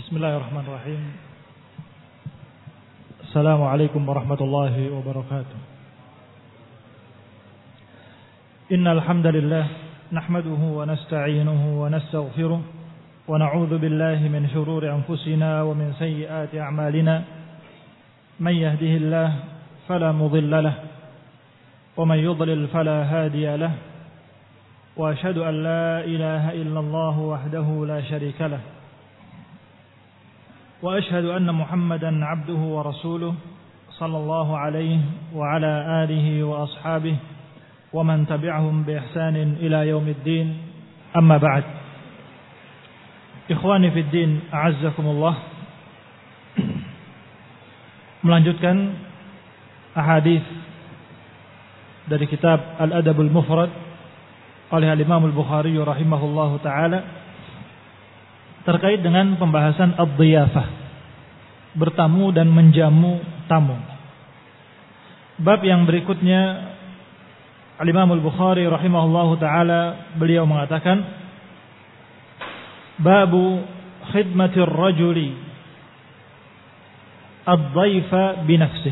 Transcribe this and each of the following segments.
Bismillahirrahmanirrahim. Assalamualaikum warahmatullahi wabarakatuh. Innal hamdalillah nahmaduhu wa nasta'inuhu wa nastaghfiruh wa na'udzu billahi min shururi anfusina wa min sayyiati a'malina. Man yahdihillahu fala mudilla lahu wa man yudlil fala hadiya lahu. Wa asyhadu an la ilaha illallah wahdahu la syarika lahu. وأشهد أن محمدا عبده ورسوله صلى الله عليه وعلى آله وأصحابه ومن تبعهم بإحسان إلى يوم الدين أما بعد إخواني في الدين أعزكم الله. Melanjutkan ahadits dari kitab Al-Adabul Mufrad oleh Al-Imam Al-Bukhari rahimahullahu ta'ala terkait dengan pembahasan ad-dhiyafah, bertamu dan menjamu tamu. Bab yang berikutnya Al-Imam Al-Bukhari rahimahullahu ta'ala beliau mengatakan babu khidmatir rajuli ad-dhaifa binafsih.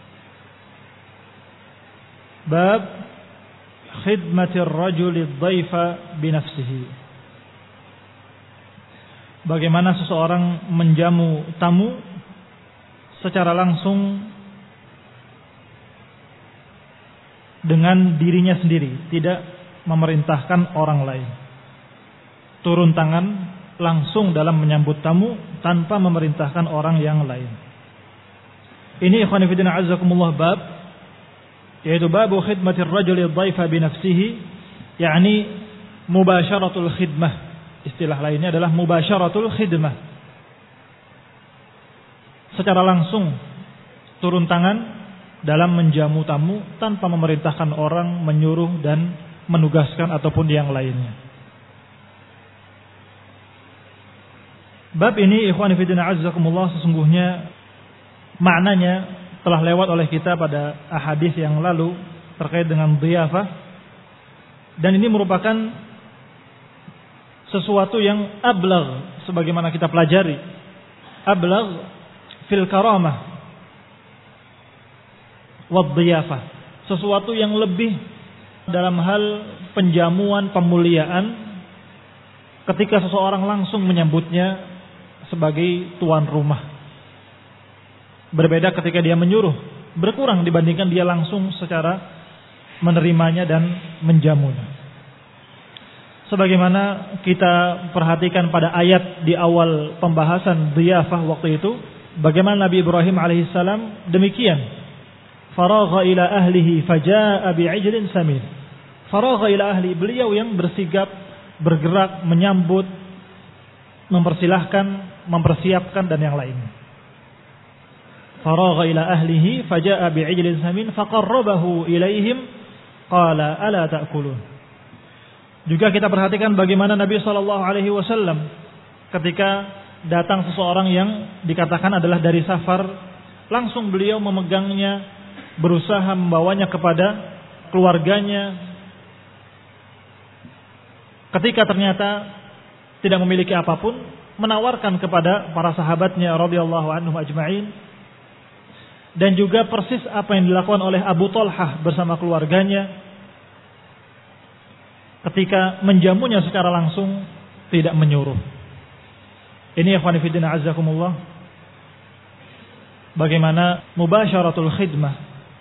Bab khidmatir rajuli ad-dhaifa binafsihi. Bagaimana seseorang menjamu tamu secara langsung dengan dirinya sendiri, tidak memerintahkan orang lain. Turun tangan langsung dalam menyambut tamu tanpa memerintahkan orang yang lain. Ini ikhwan fillah azzakumullah bab, yaitu babu khidmatir rajuli dhaifa binafsihi, yakni mubasyaratul khidmah. Istilah lainnya adalah mubasyaratul khidmah. Secara langsung turun tangan dalam menjamu tamu tanpa memerintahkan orang, menyuruh dan menugaskan ataupun yang lainnya. Bab ini ikhwan fillah azzakumullah sesungguhnya maknanya telah lewat oleh kita pada ahadits yang lalu terkait dengan dhiyafah, dan ini merupakan sesuatu yang ablagh sebagaimana kita pelajari, ablagh fil karamah wad dhiyafah, sesuatu yang lebih dalam hal penjamuan, pemuliaan ketika seseorang langsung menyambutnya sebagai tuan rumah. Berbeda ketika dia menyuruh, berkurang dibandingkan dia langsung secara menerimanya dan menjamunya. Sebagaimana kita perhatikan pada ayat di awal pembahasan dhiyafah waktu itu, bagaimana Nabi Ibrahim alaihissalam demikian. Faragha ila ahlihi faja'a bi'ijlin samin. Faragha ila ahli, beliau yang bersigap, bergerak, menyambut, mempersilahkan, mempersiapkan dan yang lainnya. Faragha ila ahlihi faja'a bi'ijlin samin faqarrabahu ilaihim qala ala ta'kulun. Juga kita perhatikan bagaimana Nabi SAW ketika datang seseorang yang dikatakan adalah dari safar, langsung beliau memegangnya, berusaha membawanya kepada keluarganya. Ketika ternyata tidak memiliki apapun, menawarkan kepada para sahabatnya radhiyallahu anhum ajma'in. Dan juga persis apa yang dilakukan oleh Abu Talhah bersama keluarganya ketika menjamunya secara langsung, tidak menyuruh. Ini ikhwan fillah azzakumullah, bagaimana mubasyaratul khidmah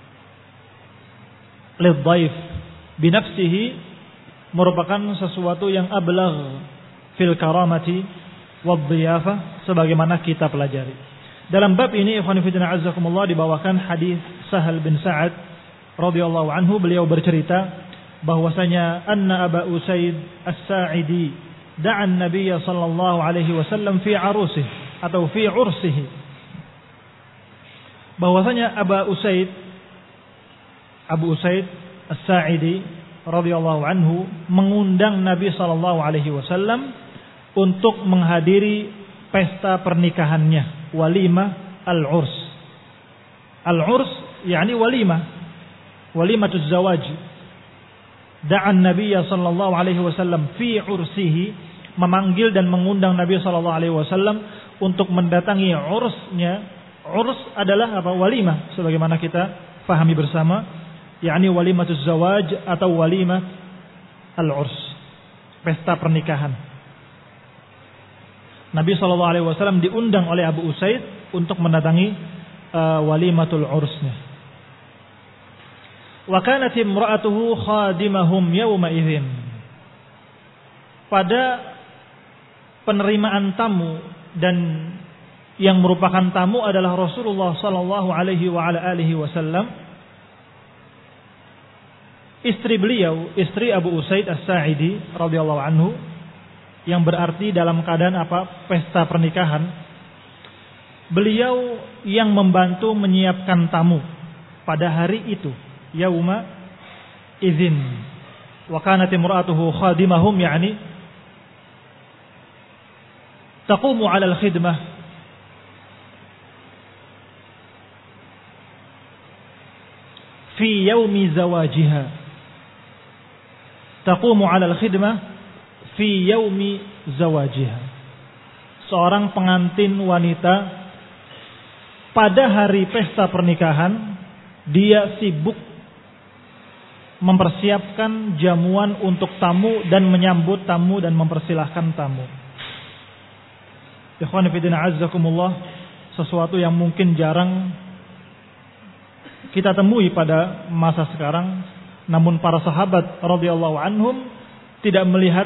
lidhaif binafsihi merupakan sesuatu yang ablagh fil karamati wad dhiyafah sebagaimana kita pelajari. Dalam bab ini ikhwan fillah azzakumullah dibawakan hadis Sahal bin Sa'ad radhiyallahu anhu, beliau bercerita bahwasanya anna Aba Usaid As-Sa'idi da'a an-nabiy sallallahu alaihi wasallam fi arusih atau fi ursihi. Bahwasanya Abu Usaid As-Sa'idi radhiyallahu anhu mengundang Nabi sallallahu alaihi wasallam untuk menghadiri pesta pernikahannya, walimah al-urs. Al-urs yakni walimatuz zawaj. Da'an Nabi sallallahu alaihi wasallam fi ursihi, memanggil dan mengundang Nabi sallallahu alaihi wasallam untuk mendatangi ursnya. Urs adalah apa? Walimah, sebagaimana kita pahami bersama, yakni walimatuz zawaj atau walimah al-urs, pesta pernikahan. Nabi SAW diundang oleh Abu Usaid untuk mendatangi walimatul ursnya. Wa kanat imra'atuhu khadimahum yawma idzin. Pada penerimaan tamu, dan yang merupakan tamu adalah Rasulullah sallallahu alaihi wa ala alihi wasallam, istri beliau, istri Abu Usaid As-Sa'idi radhiyallahu anhu, yang berarti dalam keadaan apa? Pesta pernikahan. Beliau yang membantu menyiapkan tamu pada hari itu, yauma idzin. Wa kanat imra'atuhu khadimahum, yani taqumu 'ala al-khidmah fi yaumi zawajiha. Taqumu 'ala al-khidmah fi yaumi zawajiha. Seorang pengantin wanita pada hari pesta pernikahan, dia sibuk mempersiapkan jamuan untuk tamu dan menyambut tamu dan mempersilahkan tamu. Ikhwan fillah azzakumullah, sesuatu yang mungkin jarang kita temui pada masa sekarang, namun para sahabat radhiyallahu anhum tidak melihat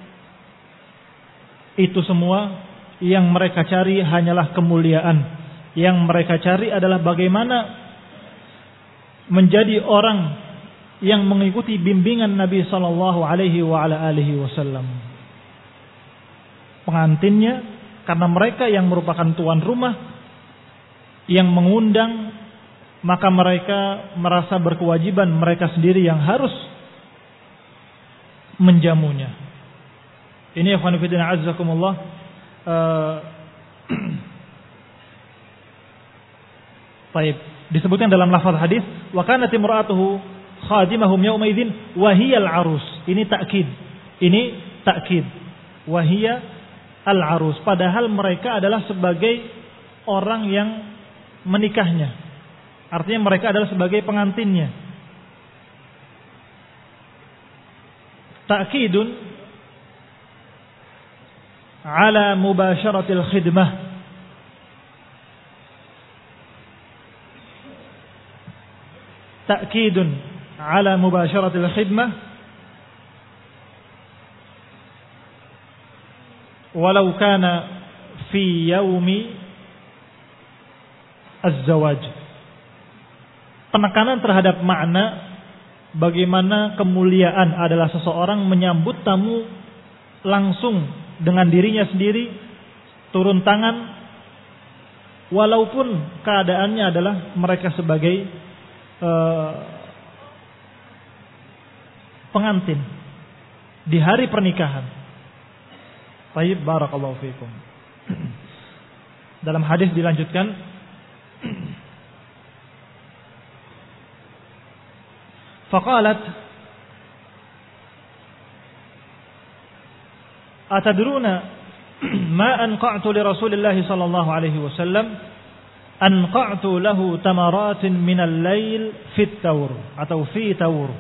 itu semua. Yang mereka cari hanyalah kemuliaan. Yang mereka cari adalah bagaimana menjadi orang yang mengikuti bimbingan Nabi sallallahu alaihi wa ala alihi wasallam. Pengantinnya, karena mereka yang merupakan tuan rumah yang mengundang, maka mereka merasa berkewajiban mereka sendiri yang harus menjamunya. Ini ikhwan fillah azzakumullah, baik, disebutkan dalam lafaz hadis, wa kanat imra'atuhu khadimahum yawma idzin wa hiya al-arus. Ini takkid. Ini takkid. Wa hiya al-arus, padahal mereka adalah sebagai orang yang menikahnya. Artinya mereka adalah sebagai pengantinnya. Ta'kidun ala mubasharatil khidmah. Ta'kidun ala mubasharatil khidmah walau kana fi yaumi az-zawaj. Penekanan terhadap makna bagaimana kemuliaan adalah seseorang menyambut tamu langsung dengan dirinya sendiri, turun tangan, walaupun keadaannya adalah mereka sebagai pengantin di hari pernikahan. Baik, barakallahu fiikum. Dalam hadis dilanjutkan, faqalat atadruna ma anqa'tu li Rasulillah sallallahu alaihi wasallam, anqa'tu lahu tamaratin minal lail fit tawr atau fi tawr.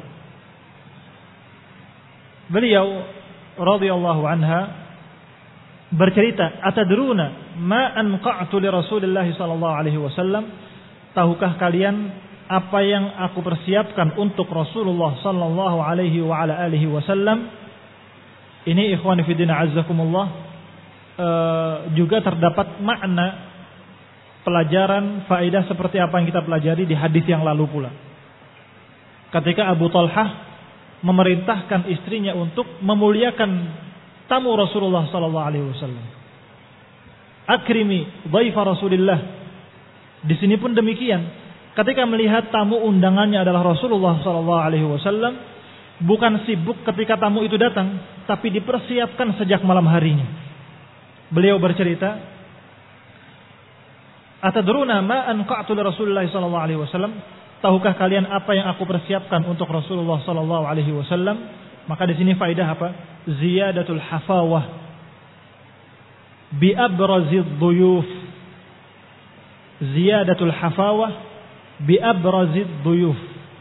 Beliau radhiyallahu anha bercerita, atadruna ma anqa'tu li Rasulillah sallallahu alaihi wasallam, tahukah kalian apa yang aku persiapkan untuk Rasulullah sallallahu alaihi wa ala alihi wasallam? Ini ikhwan fillah azzakumullah, juga terdapat makna pelajaran faedah seperti apa yang kita pelajari di hadis yang lalu pula. Ketika Abu Talhah memerintahkan istrinya untuk memuliakan tamu Rasulullah sallallahu alaihi wasallam. Akrimi dhaifa Rasulillah. Di sini pun demikian. Ketika melihat tamu undangannya adalah Rasulullah sallallahu alaihi wasallam, bukan sibuk ketika tamu itu datang, tapi dipersiapkan sejak malam harinya. Beliau bercerita, atadruna ma anqa'tu li Rasulillah sallallahu alaihi wasallam, tahukah kalian apa yang aku persiapkan untuk Rasulullah sallallahu alaihi wasallam? Maka di sini faedah apa? Ziyadatul hafawah. bi abrazid dhuyuf. Ziyadatul hafawah bi abrazid dhuyuf.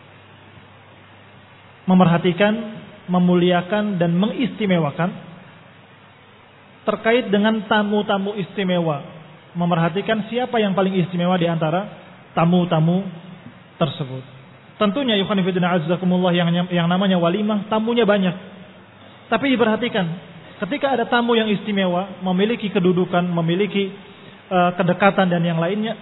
Memerhatikan, memuliakan dan mengistimewakan terkait dengan tamu-tamu istimewa. Memerhatikan siapa yang paling istimewa di antara tamu-tamu tersebut. Tentunya ikhwan fillah azzakumullah yang namanya walimah tamunya banyak. Tapi diperhatikan ketika ada tamu yang istimewa, memiliki kedudukan, memiliki kedekatan dan yang lainnya,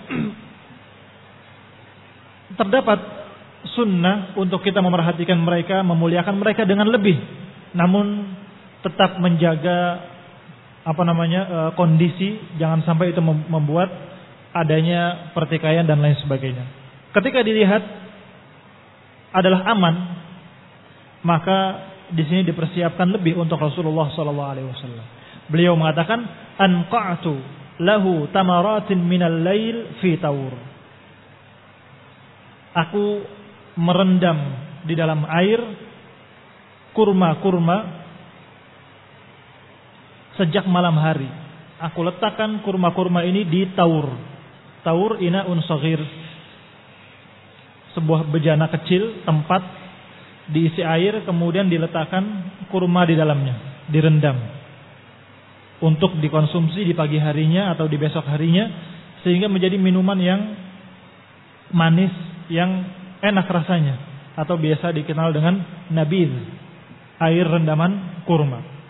terdapat sunnah untuk kita memerhatikan mereka, memuliakan mereka dengan lebih, namun tetap menjaga kondisi, jangan sampai itu membuat adanya pertikaian dan lain sebagainya. Ketika dilihat adalah aman, maka di sini dipersiapkan lebih untuk Rasulullah SAW. Beliau mengatakan, anqa'tu lahu tamaratin minal lail fi taur. Aku merendam di dalam air kurma-kurma sejak malam hari. Aku letakkan kurma-kurma ini di taur. Taur ina'un saghir, sebuah bejana kecil, tempat diisi air, kemudian diletakkan kurma di dalamnya, direndam untuk dikonsumsi di pagi harinya atau di besok harinya, sehingga menjadi minuman yang manis, yang enak rasanya, atau biasa dikenal dengan nabidh, air rendaman kurma.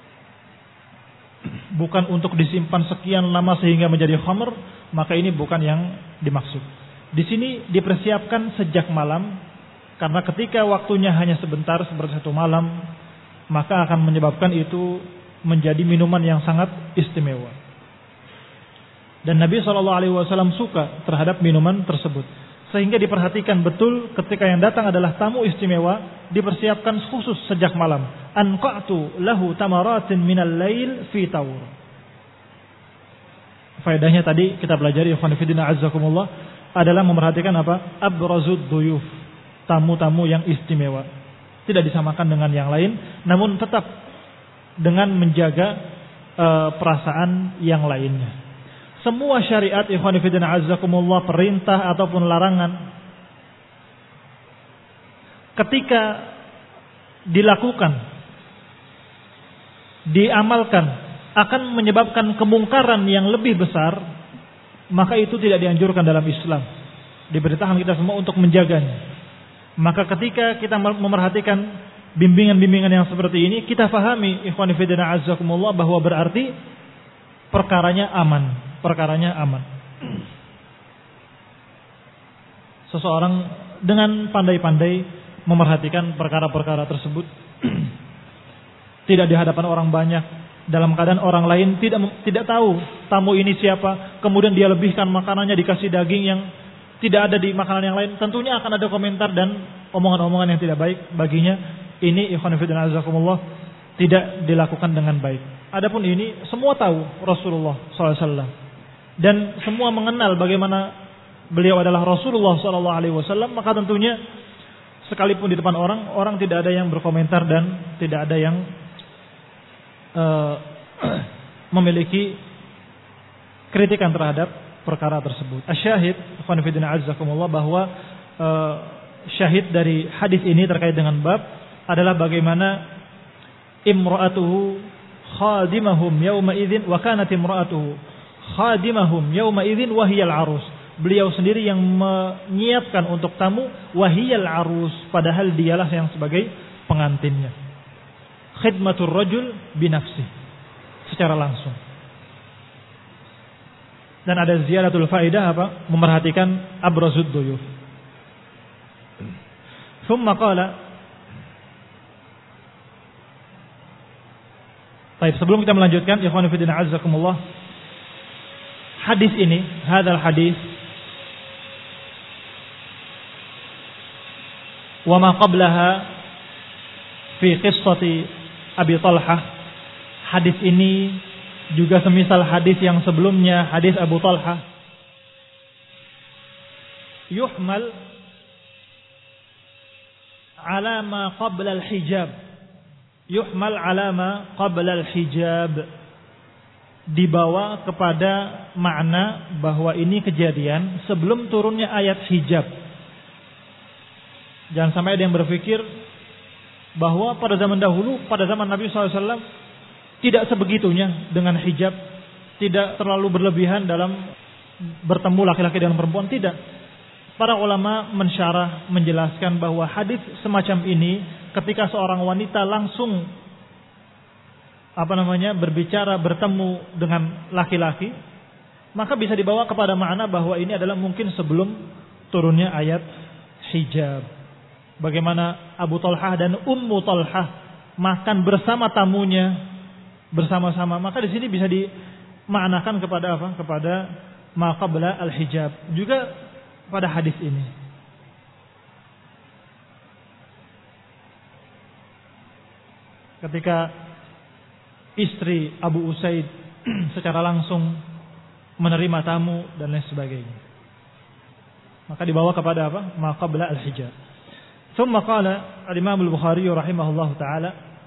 Bukan untuk disimpan sekian lama sehingga menjadi khamr, maka ini bukan yang dimaksud. Di sini dipersiapkan sejak malam, karena ketika waktunya hanya sebentar seperti satu malam, maka akan menyebabkan itu menjadi minuman yang sangat istimewa. Dan Nabi SAW suka terhadap minuman tersebut, sehingga diperhatikan betul ketika yang datang adalah tamu istimewa, dipersiapkan khusus sejak malam. Anqa'tu lahu tamaratin minal lail fi taur. Faedahnya tadi kita pelajari, ikhwan fillah azzakumullah, adalah memerhatikan apa? Abrazud dhuyuf, tamu-tamu yang istimewa. Tidak disamakan dengan yang lain, namun tetap dengan menjaga perasaan yang lainnya. Semua syariat, ikhwan fillah azzakumullah, perintah ataupun larangan, ketika dilakukan, diamalkan, akan menyebabkan kemungkaran yang lebih besar, maka itu tidak dianjurkan dalam Islam. Diberitakan kita semua untuk menjaganya. Maka ketika kita memerhatikan bimbingan-bimbingan yang seperti ini, kita fahami, ikhwan fillah azzakumullah, bahwa berarti perkaranya aman. Perkaranya aman. Seseorang dengan pandai-pandai memerhatikan perkara-perkara tersebut, tidak di hadapan orang banyak, dalam keadaan orang lain tidak tahu tamu ini siapa, kemudian dia lebihkan makanannya, dikasih daging yang tidak ada di makanan yang lain, tentunya akan ada komentar dan omongan-omongan yang tidak baik baginya. Ini ikhwan fillah azakumullah tidak dilakukan dengan baik. Adapun ini semua tahu Rasulullah SAW, dan semua mengenal bagaimana beliau adalah Rasulullah SAW, maka tentunya sekalipun di depan orang tidak ada yang berkomentar dan tidak ada yang memiliki kritikan terhadap perkara tersebut. Asyahid, ikhwan fillah azzakumullah, bahwa syahid dari hadis ini terkait dengan bab adalah bagaimana imra'atuhu khadimahum yawma idzin wa kanat imra'atuhu khadimahum yawma idzin wa hiyal arus. Beliau sendiri yang menyiapkan untuk tamu, wahiyal arus, padahal dialah yang sebagai pengantinnya. Khidmatur rajul binafsi, secara langsung. Dan ada ziyadatul faidah apa? Memerhatikan abrazud duyuf. Thumma qala, baik, sebelum kita melanjutkan, ikhwan fillah azzakumullah, hadis ini, hadal hadis wa ma qablaha fi qissati Abi Talhah, hadis ini juga semisal hadis yang sebelumnya, hadis Abu Talhah, yuhmal ala ma qabla al-hijab, yuhmal ala ma qabla al-hijab, dibawa kepada makna bahwa ini kejadian sebelum turunnya ayat hijab. Jangan sampai ada yang berpikir bahwa pada zaman dahulu, pada zaman Nabi SAW tidak sebegitunya dengan hijab, tidak terlalu berlebihan dalam bertemu laki-laki dan perempuan, tidak. Para ulama mensyarah, menjelaskan bahwa hadis semacam ini ketika seorang wanita langsung berbicara, bertemu dengan laki-laki, maka bisa dibawa kepada makna bahwa ini adalah mungkin sebelum turunnya ayat hijab. Bagaimana Abu Talhah dan Ummu Talhah makan bersama tamunya bersama-sama, maka di sini bisa dimaknakan kepada apa? Kepada ma qabla al-hijab. Juga pada hadis ini. Ketika istri Abu Usaid secara langsung menerima tamu dan lain sebagainya, maka dibawa kepada apa? Ma qabla al-hijab. ثم قال الإمام البخاري رحمه الله تعالى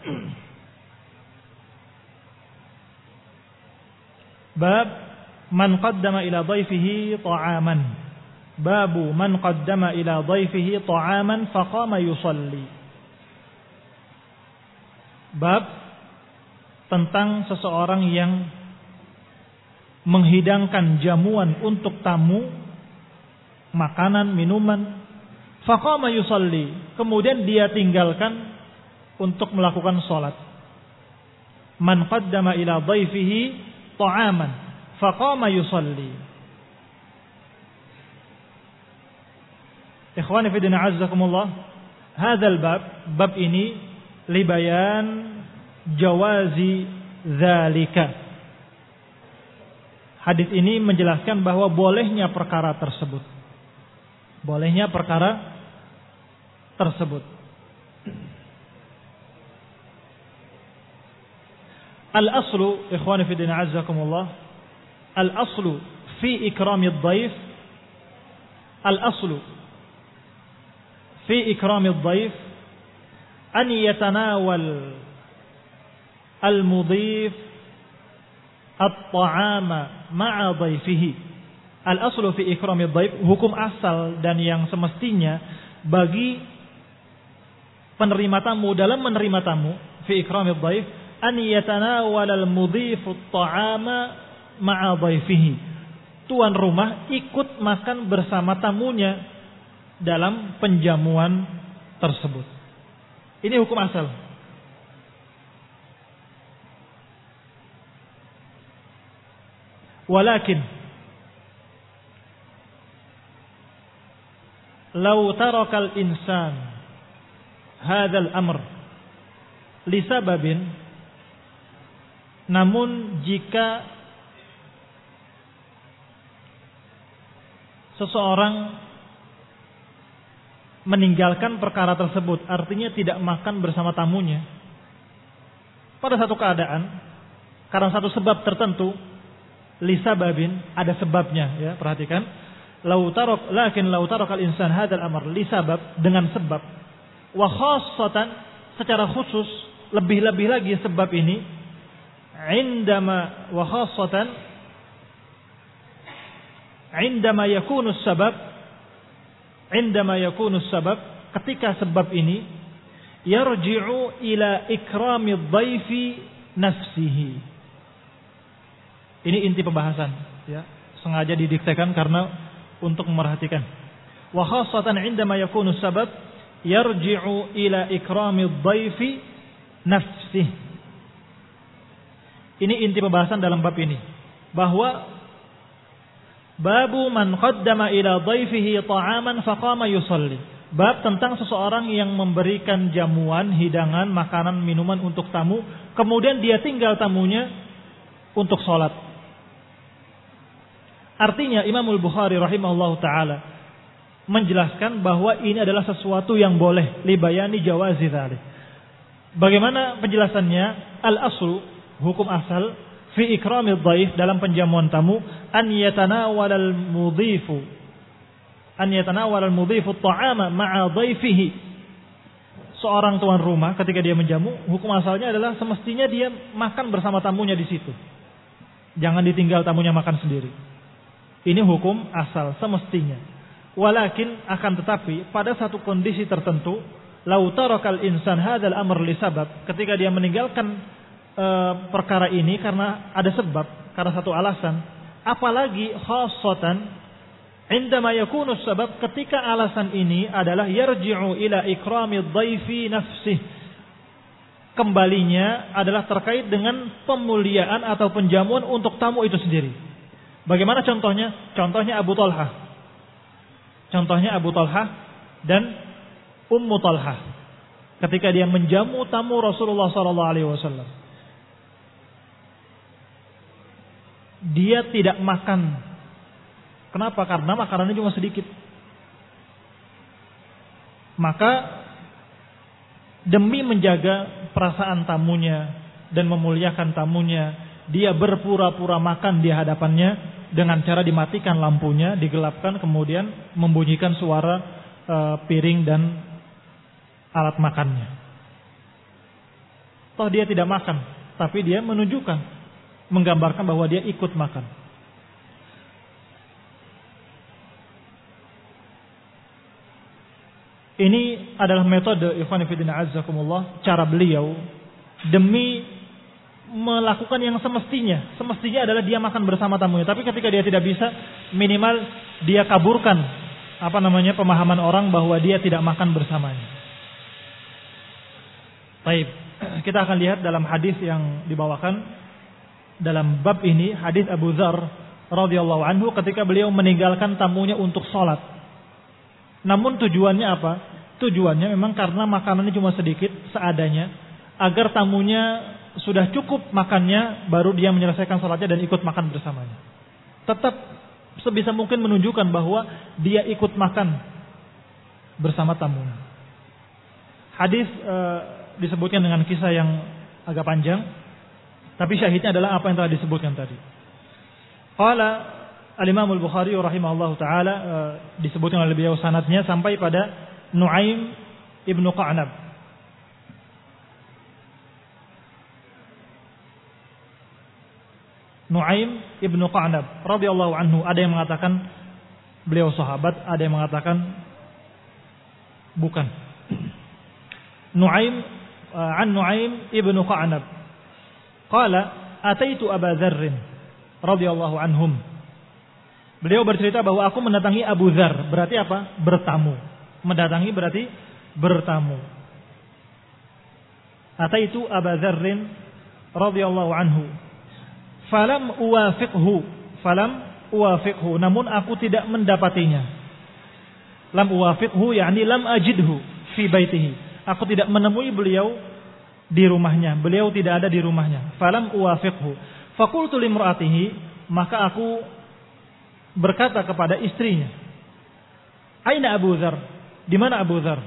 باب من قدم إلى ضيفه طعاما باب من قدم إلى ضيفه طعاما فقام يصلي. Bab tentang seseorang yang menghidangkan jamuan untuk tamu, makanan, minuman, faqama yusalli, kemudian dia tinggalkan untuk melakukan salat. Man qaddama ila dhaifihi ta'aman faqama yusalli. Ikhwani fi din azzakumullah, hadzal bab ini libayan jawazi dzalika. Hadis ini menjelaskan bahwa bolehnya perkara tersebut. Bolehnya perkara tersebut. Al-aslu, ikhwani fi din azzakumullah, al-aslu fi ikrami ad-dhaif, al-aslu fi ikrami ad-dhaif an yatanawal al-mudhif at-ta'ama ma'a dhaifihi. Al-aslu fi ikrami ad-dhaif, hukum asal dan yang semestinya bagi penerima tamu dalam menerima tamu, fi ikrami ad-dhaif, an yatanawal al-mudhif at-ta'ama ma'a dhaifihi. Tuan rumah ikut makan bersama tamunya dalam penjamuan tersebut. Ini hukum asal. Walakin law taraka al-insan hadzal amr li sababin, namun jika seseorang meninggalkan perkara tersebut, artinya tidak makan bersama tamunya pada satu keadaan karena satu sebab tertentu, li sababin, ada sebabnya ya, perhatikan. Lakin law taraka al-insan hadzal amr li sabab, dengan sebab, wa khassatan, secara khusus, lebih-lebih lagi sebab ini, indama wa khassatan indama yakunu sabab, ketika sebab ini yarji'u ila ikrami dhaifi nafsihi. Ini inti pembahasan ya, sengaja didiktekan karena untuk memerhatikan. Wa khassatan indama yakunu sabab yarji'u ila ikrami dhaifi nafsihi. Ini inti pembahasan dalam bab ini, bahwa babu man qaddama ila dhaifihi ta'aman faqama yusalli. Bab tentang seseorang yang memberikan jamuan, hidangan, makanan, minuman untuk tamu, kemudian dia tinggal tamunya untuk sholat. Artinya Imam Al-Bukhari rahimahullahu ta'ala menjelaskan bahwa ini adalah sesuatu yang boleh, libayani jawazi dzalik. Bagaimana penjelasannya? Al-aslu, hukum asal, fi ikramid dhaif, dalam penjamuan tamu, an yatanawal al-mudhifu at-ta'ama ma'a dhaifihi. Seorang tuan rumah ketika dia menjamu, hukum asalnya adalah semestinya dia makan bersama tamunya di situ. Jangan ditinggal tamunya makan sendiri. Ini hukum asal semestinya. Walakin akan tetapi pada satu kondisi tertentu, lau tarakal insan hadzal amr li sabab, ketika dia meninggalkan perkara ini karena ada sebab, karena satu alasan, apalagi khassatan indama yakunu sabab, ketika alasan ini adalah yarji'u ila ikramid dhaifi nafsih, kembalinya adalah terkait dengan pemuliaan atau penjamuan untuk tamu itu sendiri. Bagaimana contohnya? Contohnya Abu Talhah. Contohnya Abu Talhah dan Ummu Talhah ketika dia menjamu tamu Rasulullah SAW. Dia tidak makan. Kenapa? Karena makanannya cuma sedikit. Maka demi menjaga perasaan tamunya dan memuliakan tamunya, dia berpura-pura makan di hadapannya dengan cara dimatikan lampunya, digelapkan, kemudian membunyikan suara piring dan alat makannya. Toh dia tidak makan, tapi dia menunjukkan, menggambarkan bahwa dia ikut makan. Ini adalah metode ikhwan fillah azzakumullah, cara beliau demi melakukan yang semestinya. Semestinya adalah dia makan bersama tamunya, tapi ketika dia tidak bisa, minimal dia kaburkan pemahaman orang bahwa dia tidak makan bersamanya. Baik, kita akan lihat dalam hadis yang dibawakan dalam bab ini, hadis Abu Dzar radhiyallahu anhu ketika beliau meninggalkan tamunya untuk sholat. Namun tujuannya apa? Tujuannya memang karena makanannya cuma sedikit, seadanya, agar tamunya sudah cukup makannya, baru dia menyelesaikan sholatnya dan ikut makan bersamanya. Tetap sebisa mungkin menunjukkan bahwa dia ikut makan bersama tamunya. Hadis disebutkan dengan kisah yang agak panjang, tapi syahidnya adalah apa yang telah disebutkan tadi. Qala Al-Imam Al-Bukhari rahimahullahu taala, disebutkan oleh beliau sanadnya sampai pada Nuaim ibnu Qa'nab. Nuaim ibnu Qa'nab radhiyallahu anhu, ada yang mengatakan beliau sahabat, ada yang mengatakan bukan. Nuaim ibnu Qa'nab qala ataitu Aba Dzar radhiyallahu anhum. Beliau bercerita bahwa aku mendatangi Abu Dzar, berarti apa? Bertamu. Mendatangi berarti bertamu. Ataitu Aba Dzar radhiyallahu anhu. Falam uwafiqhu, namun aku tidak mendapatinya. Lam uwafiqhu yakni lam ajidhu fi baitihi. Aku tidak menemui beliau di rumahnya. Beliau tidak ada di rumahnya. Falam uwafiqhu. Faqultu limra'atihi, maka aku berkata kepada istrinya, "Aina Abu Dzar? Di mana Abu Dzar?"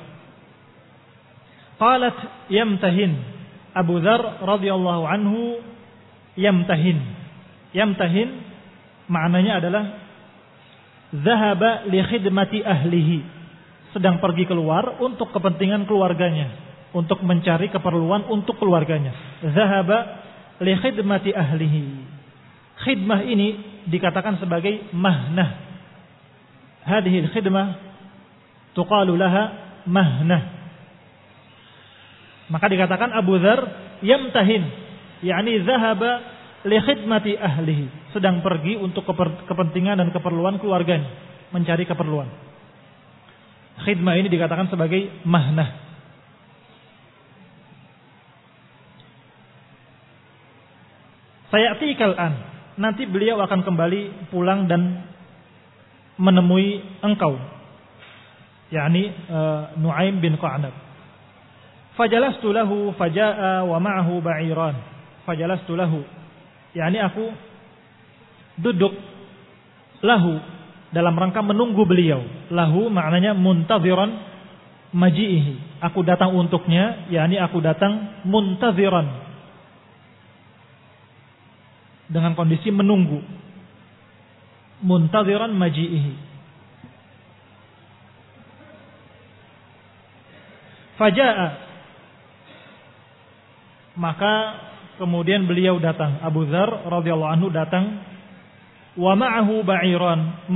Qalat yamtahin. Abu Dzar radhiyallahu anhu yamtahin. Yamtahin maknanya adalah zahaba li khidmati ahlihi, sedang pergi keluar untuk kepentingan keluarganya, untuk mencari keperluan untuk keluarganya. Zahaba li khidmati ahlihi. Khidmah ini dikatakan sebagai mahnah. Hadhihi al-khidmah tuqalu laha mahnah. Maka dikatakan Abu Dzar yamtahin, yakni zahaba li khidmati ahlihi, sedang pergi untuk kepentingan dan keperluan keluarganya, mencari keperluan. Khidmah ini dikatakan sebagai mahnah. Sayatikal an, nanti beliau akan kembali pulang dan menemui engkau, yakni Nuaim bin Qa'nab. Fajalastu lahu faja'a wa ma'ahu ba'iran. Fajalastu lahu, yakni aku duduk lahu dalam rangka menunggu beliau. Lahu maknanya muntaziran maji'ihi. Aku datang untuknya, yakni aku datang muntaziran, dengan kondisi menunggu. Muntaziran maji'ihi. Faja'a, maka kemudian beliau datang, Abu Dzar radhiyallahu anhu datang, wa ma'ahu ba'iran,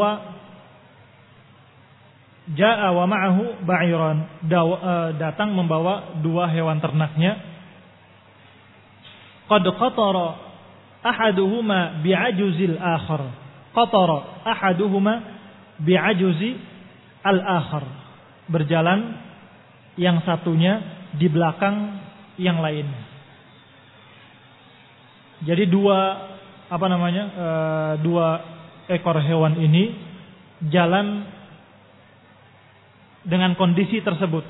Ja'a wa ma'ahu ba'iran, datang membawa 2 hewan ternaknya. Qad qatara ahaduhuma bi'ajuzil akhar. Qatara ahaduhuma bi'ajuzi al-akhar. Berjalan yang satunya di belakang yang lainnya. Jadi 2 ekor hewan ini jalan dengan kondisi tersebut.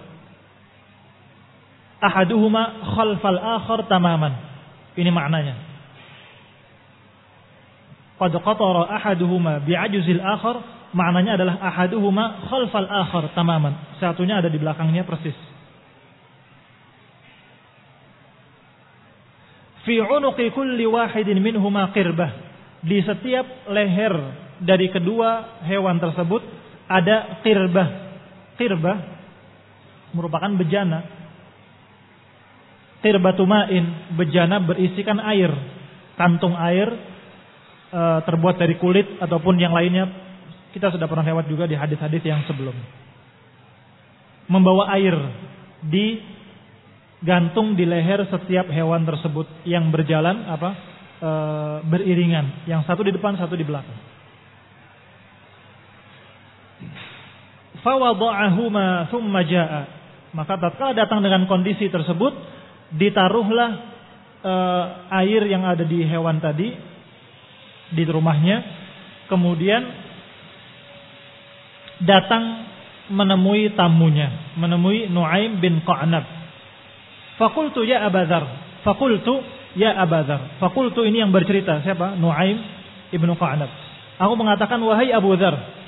Ahaduhuma khalfal akhar tamaman. Ini maknanya. Qad qatara ahaduhuma bi'ajuzil akhar, maknanya adalah ahaduhuma khalfal akhar tamaman. Satunya ada di belakangnya persis. Fi 'unuqi kulli wahidin minhuma qirbah. Di setiap leher dari kedua hewan tersebut ada qirbah. Qirbah merupakan bejana. Qirbatu ma'in, bejana berisikan air, kantung air terbuat dari kulit ataupun yang lainnya. Kita sudah pernah lewat juga di hadis-hadis yang sebelumnya. Membawa air digantung di leher setiap hewan tersebut yang berjalan beriringan, yang satu di depan, satu di belakang. Fawada'ahuma thumma jaa'a, maka tatkala datang dengan kondisi tersebut, ditaruhlah air yang ada di hewan tadi di rumahnya, kemudian datang menemui tamunya, menemui Nu'aim bin Qa'nab. Faqultu ya Aba Dzar, Faqultu ini yang bercerita siapa? Nu'aim ibnu Qa'nab. Aku mengatakan, wahai Abu Dzar,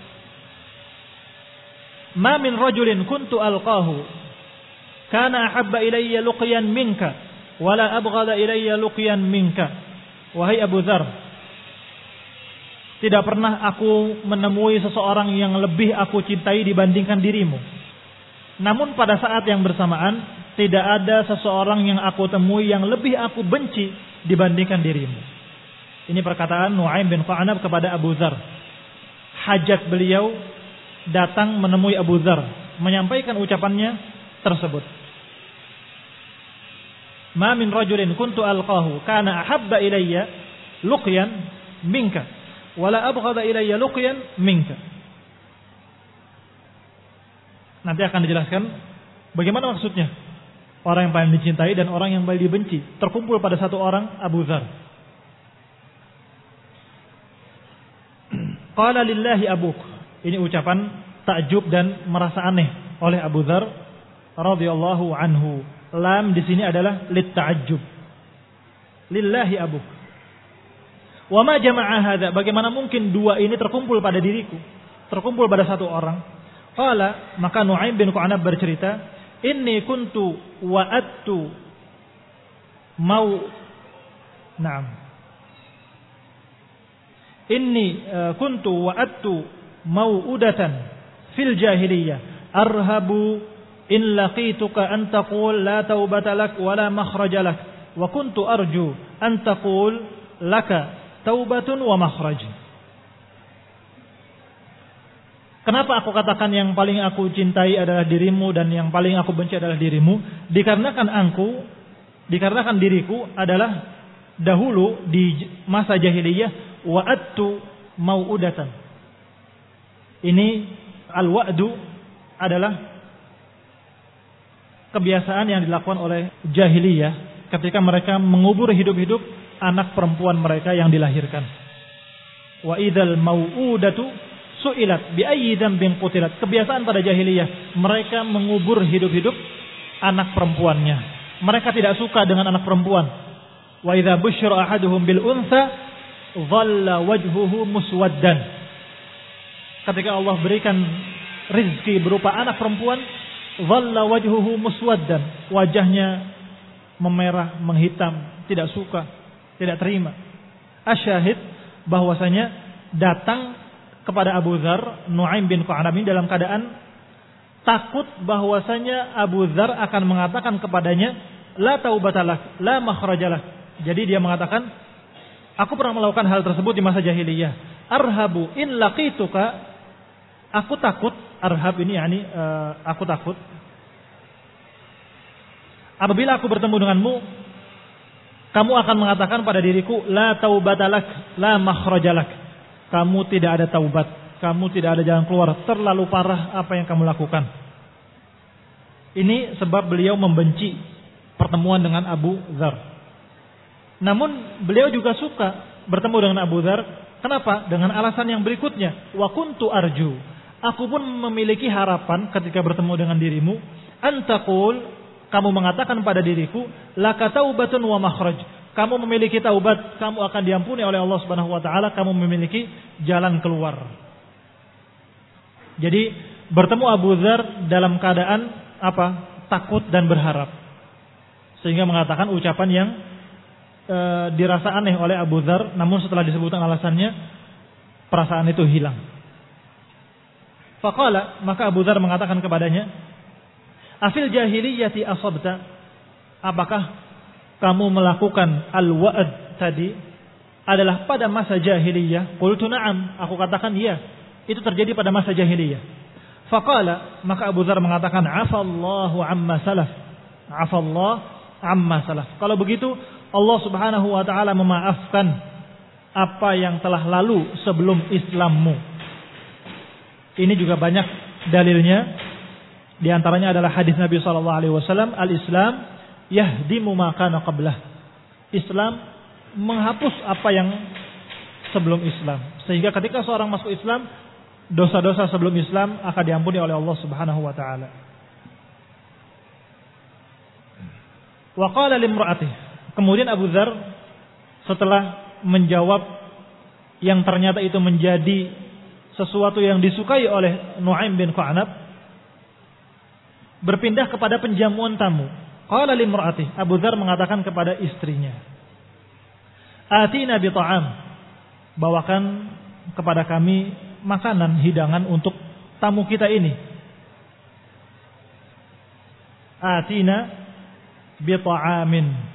ma min rajulin kuntu alqahu kana ahabba ilayya luqyan minka wala abghada ilayya luqyan minka. Wahai Abu Dzar, tidak pernah aku menemui seseorang yang lebih aku cintai dibandingkan dirimu. Namun pada saat yang bersamaan tidak ada seseorang yang aku temui yang lebih aku benci dibandingkan dirimu. Ini perkataan Nu'aim bin Qa'nab kepada Abu Dzar. Hajat beliau datang menemui Abu Dzar, menyampaikan ucapannya tersebut. Ma min rajulin kuntu alqahu kana ahabba ilayya luqyan minka wala abghada ilayya luqyan minka. Nanti akan dijelaskan bagaimana maksudnya. Orang yang paling dicintai dan orang yang paling dibenci terkumpul pada satu orang, Abu Dzar. Qala lillahi abuk. Ini ucapan takjub dan merasa aneh oleh Abu Dzar radhiyallahu anhu. Lam di sini adalah litta'ajjub. Lillahi abuk. Wa ma jama'a hadza? Bagaimana mungkin 2 ini terkumpul pada diriku? Terkumpul pada satu orang. Qala, maka Nu'aim bin Qa'nab bercerita, inni kuntu wa'adtu kuntu wa'adtu mau'udatan fil jahiliyah arhabu in laqituka an taqul la taubata lak wa la makhraja lak wa kuntu arju an taqul laka taubatun wa makhraj. Kenapa aku katakan yang paling aku cintai adalah dirimu dan yang paling aku benci adalah dirimu? Dikarenakan diriku adalah dahulu di masa jahiliyah wa'adtu mau'udatan. Ini al-wa'du adalah kebiasaan yang dilakukan oleh jahiliyah ketika mereka mengubur hidup-hidup anak perempuan mereka yang dilahirkan. Wa idzal mau'udatu su'ilat bi ayyi dzambin qutilat. Kebiasaan pada jahiliyah, mereka mengubur hidup-hidup anak perempuannya. Mereka tidak suka dengan anak perempuan. Wa idza busyira ahaduhum bil untha dhalla wajhuhu muswaddan. Ketika Allah berikan rizki berupa anak perempuan, dhalla wajhuhu muswaddan, wajahnya memerah, menghitam, tidak suka, tidak terima. Asyahid bahwasanya datang kepada Abu Dzar Nu'aim bin Qa'nab ini dalam keadaan takut bahwasanya Abu Dzar akan mengatakan kepadanya, la taubatalak, la makhrajalak. Jadi dia mengatakan, aku pernah melakukan hal tersebut di masa jahiliyah. Arhabu in laqituka, aku takut, arhab ini aku takut. Apabila aku bertemu denganmu, kamu akan mengatakan pada diriku, la taubatalak, la makhrajalak. Kamu tidak ada taubat, kamu tidak ada jalan keluar, terlalu parah apa yang kamu lakukan. Ini sebab beliau membenci pertemuan dengan Abu Dzar. Namun beliau juga suka bertemu dengan Abu Dzar. Kenapa? Dengan alasan yang berikutnya. Wa kuntu arju. Aku pun memiliki harapan ketika bertemu dengan dirimu. Antaqul, kamu mengatakan pada diriku, laka taubatun wa makhraj. Kamu memiliki taubat, kamu akan diampuni oleh Allah Subhanahu wa taala, kamu memiliki jalan keluar. Jadi bertemu Abu Dzar dalam keadaan apa? Takut dan berharap. Sehingga mengatakan ucapan yang dirasa aneh oleh Abu Dzar, namun setelah disebutkan alasannya, perasaan itu hilang. Faqala, maka Abu Dzar mengatakan kepadanya, afil jahiliyati asabta, apakah kamu melakukan al-wa'd tadi adalah pada masa jahiliyah? Qultu na'am, aku katakan iya, itu terjadi pada masa jahiliyah. Faqala, maka Abu Dzar mengatakan, afallahu amma salaf, afallahu amma salaf. Kalau begitu Allah Subhanahu wa taala memaafkan apa yang telah lalu sebelum Islammu. Ini juga banyak dalilnya. Di antaranya adalah hadis Nabi sallallahu alaihi wasallam, al-Islam yahdimu ma kana qablah. Islam menghapus apa yang sebelum Islam. Sehingga ketika seorang masuk Islam, dosa-dosa sebelum Islam akan diampuni oleh Allah Subhanahu wa taala. Wa qala limra'atih. Kemudian Abu Dzar setelah menjawab yang ternyata itu menjadi sesuatu yang disukai oleh Nu'aim bin Qa'nab, berpindah kepada penjamuan tamu. Qala limra'atih. Abu Dzar mengatakan kepada istrinya, atina bi ta'am, bawakan kepada kami makanan, hidangan untuk tamu kita ini. Atina bi ta'amin.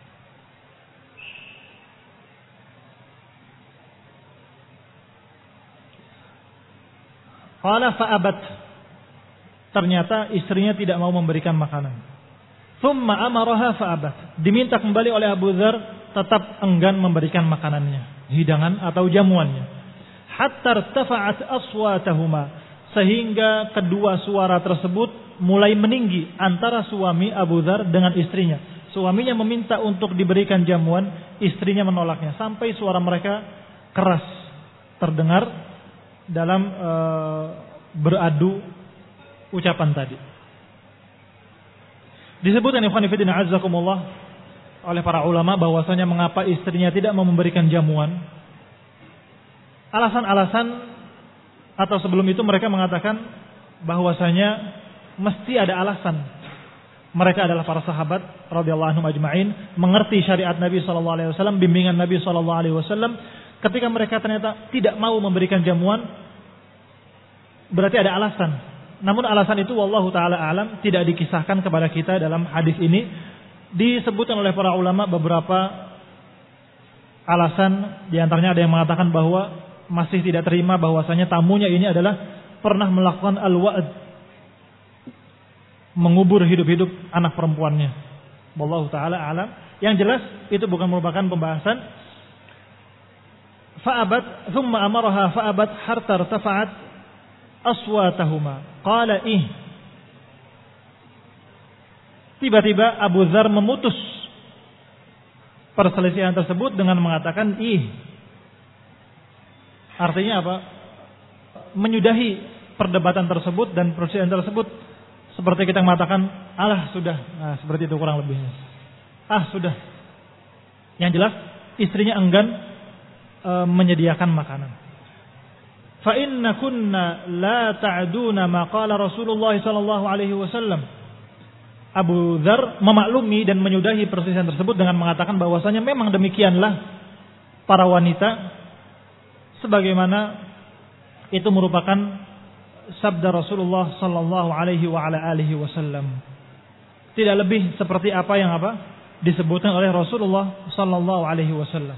Qala fa'abat. Ternyata istrinya tidak mau memberikan makanan. Thumma amaraha fa'abat. Diminta kembali oleh Abu Dzar, tetap enggan memberikan makanannya, hidangan atau jamuannya. Hatta irtafa'at aswatahuma, sehingga kedua suara tersebut mulai meninggi antara suami Abu Dzar dengan istrinya. Suaminya meminta untuk diberikan jamuan, istrinya menolaknya, sampai suara mereka keras terdengar dalam beradu ucapan tadi. Disebutkan ikhwan fillah azzakumullah oleh para ulama bahwasanya mengapa istrinya tidak mau memberikan jamuan. Alasan-alasan atau sebelum itu mereka mengatakan bahwasanya mesti ada alasan. Mereka adalah para sahabat radhiyallahu anhum ajma'in, mengerti syariat Nabi sallallahu alaihi wasallam, bimbingan Nabi sallallahu alaihi wasallam. Ketika mereka ternyata tidak mau memberikan jamuan, berarti ada alasan. Namun alasan itu wallahu taala alam tidak dikisahkan kepada kita dalam hadis ini. Disebutkan oleh para ulama beberapa alasan, di antaranya ada yang mengatakan bahwa masih tidak terima bahwasanya tamunya ini adalah pernah melakukan al-wa'd, mengubur hidup-hidup anak perempuannya. Wallahu taala alam. Yang jelas itu bukan merupakan pembahasan. Fa'abat, thumma amaraha fa'abat hatta irtafa'at aswatahuma. Qala ih. Tiba-tiba Abu Dzar memutus perselisihan tersebut dengan mengatakan ih. Artinya apa? Menyudahi perdebatan tersebut dan perselisihan tersebut, seperti kita mengatakan, alah sudah. Nah, seperti itu kurang lebihnya. Ah, sudah. Yang jelas istrinya enggan menyediakan makanan. Fa inna kunna la ta'duna ma qala Rasulullah sallallahu alaihi wasallam. Abu Dzar memaklumi dan menyudahi perselisihan tersebut dengan mengatakan bahwasanya memang demikianlah para wanita, sebagaimana itu merupakan sabda Rasulullah sallallahu alaihi wa ala alihi wasallam. tidak lebih seperti apa yang disebutkan oleh Rasulullah sallallahu alaihi wasallam.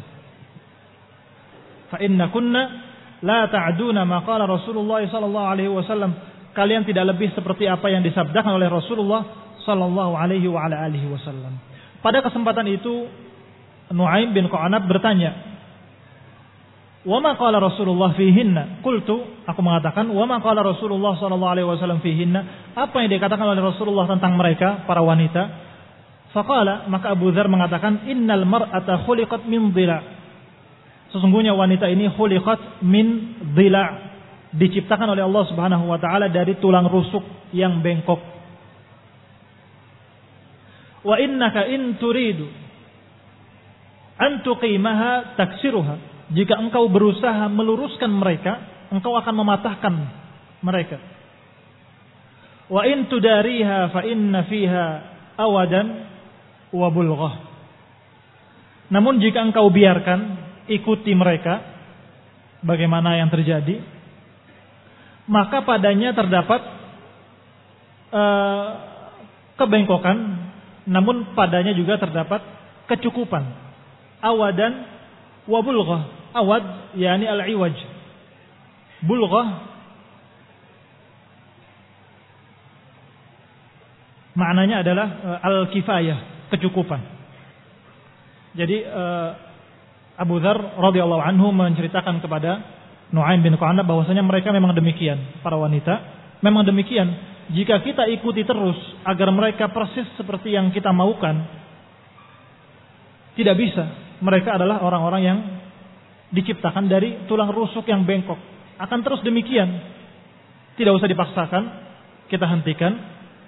Fa inna kunna la ta'duna ma qala Rasulullah sallallahu alaihi wasallam. Kalian tidak lebih seperti apa yang disabdakan oleh Rasulullah sallallahu alaihi wa ala alihi wasallam. Pada kesempatan itu Nu'aim bin Qa'nab bertanya, "Wa ma qala Rasulullah fihinna?" Qultu, aku mengatakan, "Wa ma qala Rasulullah sallallahu alaihi wasallam fihinna?" Apa yang dikatakan oleh Rasulullah tentang mereka, para wanita? Faqala, maka Abu Dzar mengatakan, "Innal mar'ata khuliqat min dhila'." Sesungguhnya wanita ini khuliqat min dhila', diciptakan oleh Allah Subhanahu wa taala dari tulang rusuk yang bengkok. Wa innaka in turidu an tuqimaha taksiruha. Jika engkau berusaha meluruskan mereka, engkau akan mematahkan mereka. Wa in tudariha fa inna fiha awadan wa bulghah. Namun jika engkau biarkan, ikuti mereka bagaimana yang terjadi, maka padanya terdapat kebengkokan, namun padanya juga terdapat kecukupan. Awadan wa bulghah. Awad yakni al-iwaj. Bulghah maknanya adalah al-kifayah, kecukupan. Jadi Abu Dzar radhiyallahu anhu menceritakan kepada Nu'aim bin Qa'nab bahwasanya mereka memang demikian, para wanita memang demikian. Jika kita ikuti terus agar mereka persis seperti yang kita maukan, tidak bisa. Mereka adalah orang-orang yang diciptakan dari tulang rusuk yang bengkok. Akan terus demikian. Tidak usah dipaksakan, kita hentikan.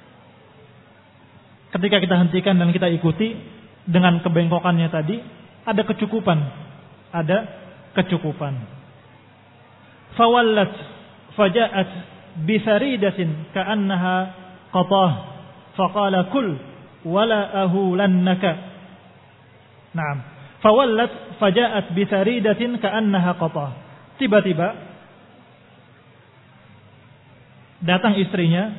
Ketika kita hentikan dan kita ikuti dengan kebengkokannya tadi, ada kecukupan. Ada kecukupan. Fawallat faja'at bisaridatin ka'annaha qatah faqala kul wala ahulannaka. Naam. Fawallat faja'at bisaridatin ka'annaha qatah. Tiba-tiba datang istrinya.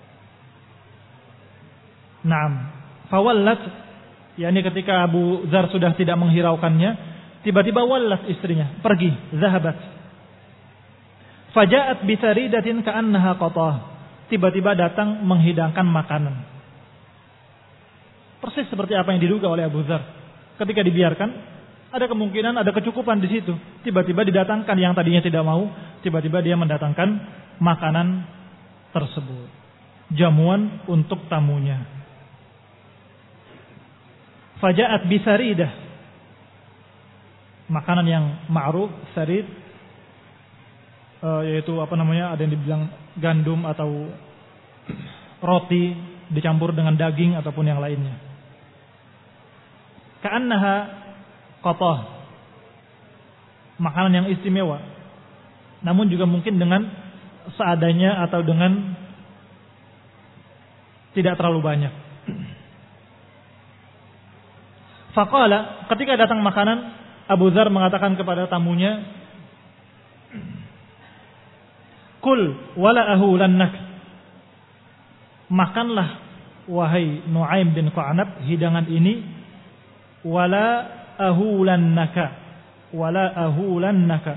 Naam. Fawallat, yakni ketika Abu Dzar sudah tidak menghiraukannya, tiba-tiba wallat istrinya, pergi, zahabat. Faja'at bisaridatin ka'annaha qatah. Tiba-tiba datang menghidangkan makanan. Persis seperti apa yang diduga oleh Abu Dzar. Ketika dibiarkan, ada kemungkinan ada kecukupan di situ. Tiba-tiba didatangkan yang tadinya tidak mau, tiba-tiba dia mendatangkan makanan tersebut. Jamuan untuk tamunya. Faja'at bisaridah. Makanan yang ma'ruf, sarid, yaitu ada yang dibilang gandum atau roti dicampur dengan daging ataupun yang lainnya. Ka'annaha qatah. Makanan yang istimewa. Namun juga mungkin dengan seadanya atau dengan tidak terlalu banyak. Faqala, ketika datang makanan, Abu Dzar mengatakan kepada tamunya, "Kul wala ahulannak." Makanlah wahai Nu'aim bin Qa'nab hidangan ini, wala ahulannaka, wala ahulannaka.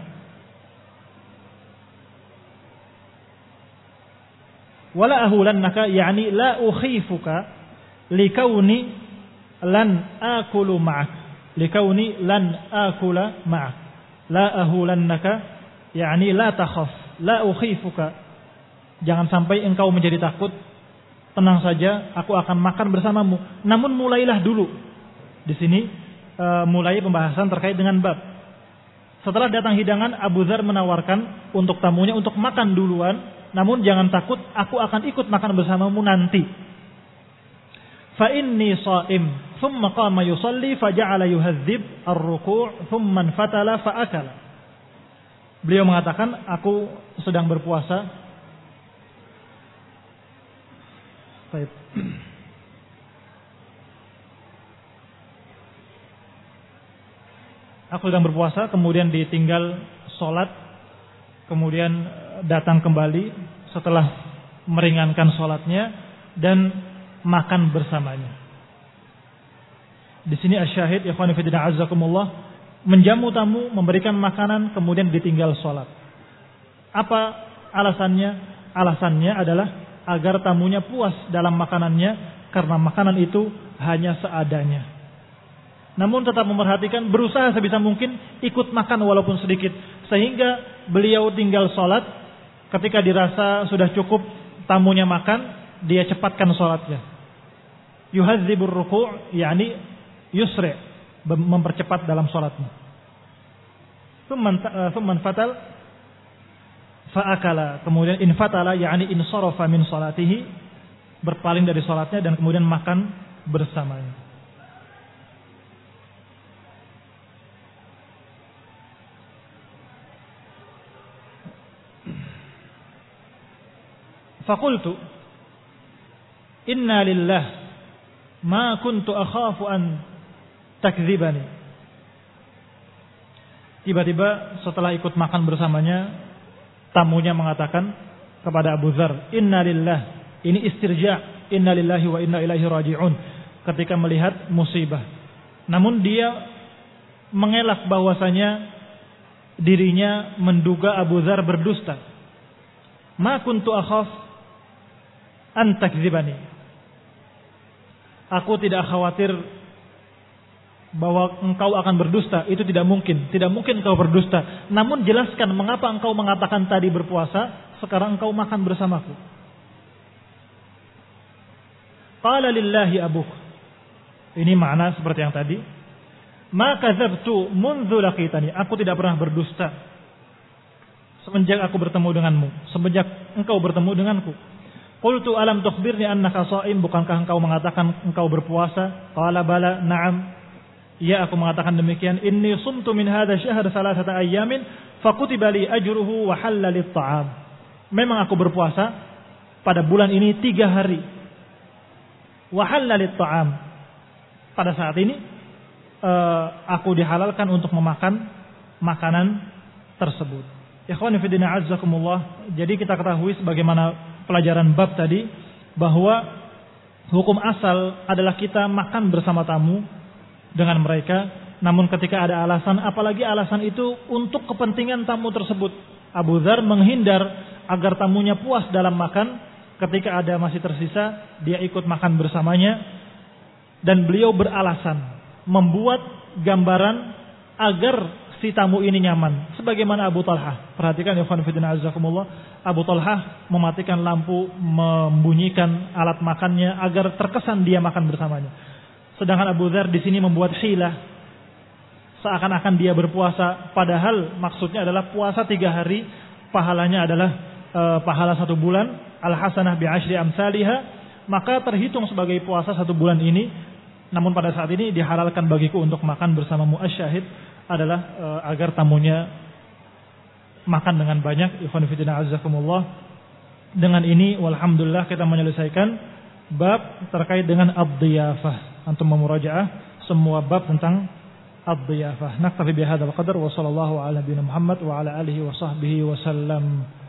Wala ahulannaka yakni la ukhifuka likauni lan akulu ma'ak. Likauni lan akula ma'ak. La ahulannaka yakni la takhaf, la ukhifuka. Jangan sampai engkau menjadi takut. Tenang saja, aku akan makan bersamamu. Namun mulailah dulu. Di sini mulai pembahasan terkait dengan bab. Setelah datang hidangan, Abu Dzar menawarkan untuk tamunya untuk makan duluan. Namun jangan takut, aku akan ikut makan bersamamu nanti. Fa inni sha'im, thumma qama yusalli faja'ala yuhadzib ar-ruku', thumma fatala fa akala. Beliau mengatakan, aku sedang berpuasa. Baik. Aku sedang berpuasa, kemudian ditinggal sholat, kemudian datang kembali setelah meringankan sholatnya, dan makan bersamanya. Di sini asyahid ikhwan fillah azzakumullah, menjamu tamu, memberikan makanan, kemudian ditinggal sholat. Apa alasannya? Alasannya adalah agar tamunya puas dalam makanannya, karena makanan itu hanya seadanya. Namun tetap memperhatikan, berusaha sebisa mungkin ikut makan walaupun sedikit, sehingga beliau tinggal sholat. Ketika dirasa sudah cukup tamunya makan, dia cepatkan sholatnya. Yuhadzibur ruku', yakni yusri', mempercepat dalam sholatnya. Thumman fatal fa'akala, kemudian infatala, yakni insarafa min sholatihi, berpaling dari sholatnya dan kemudian makan bersamanya. Faqultu inna lillah ma kuntu akhafu an takdzibani. Tiba-tiba setelah ikut makan bersamanya, tamunya mengatakan kepada Abu Dzar, inna lillah, ini istirja, inna lillahi wa inna ilaihi raji'un, ketika melihat musibah. Namun dia mengelak bahwasanya dirinya menduga Abu Dzar berdusta. Ma kuntu akhaf an takdzibani. Aku tidak khawatir bahwa engkau akan berdusta, itu tidak mungkin. Tidak mungkin engkau berdusta. Namun jelaskan mengapa engkau mengatakan tadi berpuasa, sekarang engkau makan bersamaku. Qala lillahi abuk. Ini makna seperti yang tadi. Ma kadzabtu mundzu laqitani. Aku tidak pernah berdusta semenjak aku bertemu denganmu, semenjak engkau bertemu denganku. Qultu alam tukhbirni annaka sha'im, bukankah engkau mengatakan engkau berpuasa? Qala bala, na'am. Ya, aku mengatakan demikian. Inni sumtu min hadha syahr 3 ayyamin fakutiba li ajruhu wa halla lit ta'am. Memang aku berpuasa pada bulan ini 3 hari. Wa halla lit ta'am. Pada saat ini aku dihalalkan untuk memakan makanan tersebut. Ikhwani fi din azzakumullah. Jadi kita ketahui sebagaimana pelajaran bab tadi, bahwa hukum asal adalah kita makan bersama tamu dengan mereka. Namun ketika ada alasan, apalagi alasan itu untuk kepentingan tamu tersebut, Abu Dzar menghindar agar tamunya puas dalam makan. Ketika ada masih tersisa, dia ikut makan bersamanya. Dan beliau beralasan, membuat gambaran agar si tamu ini nyaman. Sebagaimana Abu Talhah. Perhatikan ya ikhwan fillah azakumullah. Abu Talhah mematikan lampu, membunyikan alat makannya agar terkesan dia makan bersamanya. Sedangkan Abu Dzar di sini membuat hilah, seakan-akan dia berpuasa, padahal maksudnya adalah puasa 3 hari, pahalanya adalah pahala 1 bulan, al-hasanah bi'ashri amsalihha, maka terhitung sebagai puasa 1 bulan ini. Namun pada saat ini dihalalkan bagiku untuk makan bersamamu. Asyahid adalah agar tamunya makan dengan banyak. Ikhwan fillah azakumullah. Dengan ini walhamdulillah kita menyelesaikan bab terkait dengan ad-dhiyafah. Antum memurajaah semua bab tentang ad-dhiyafah. Naktafi bihadzal qadar wa sallallahu ala nabiyina Muhammad wa ala alihi wa sahbihi wa sallam.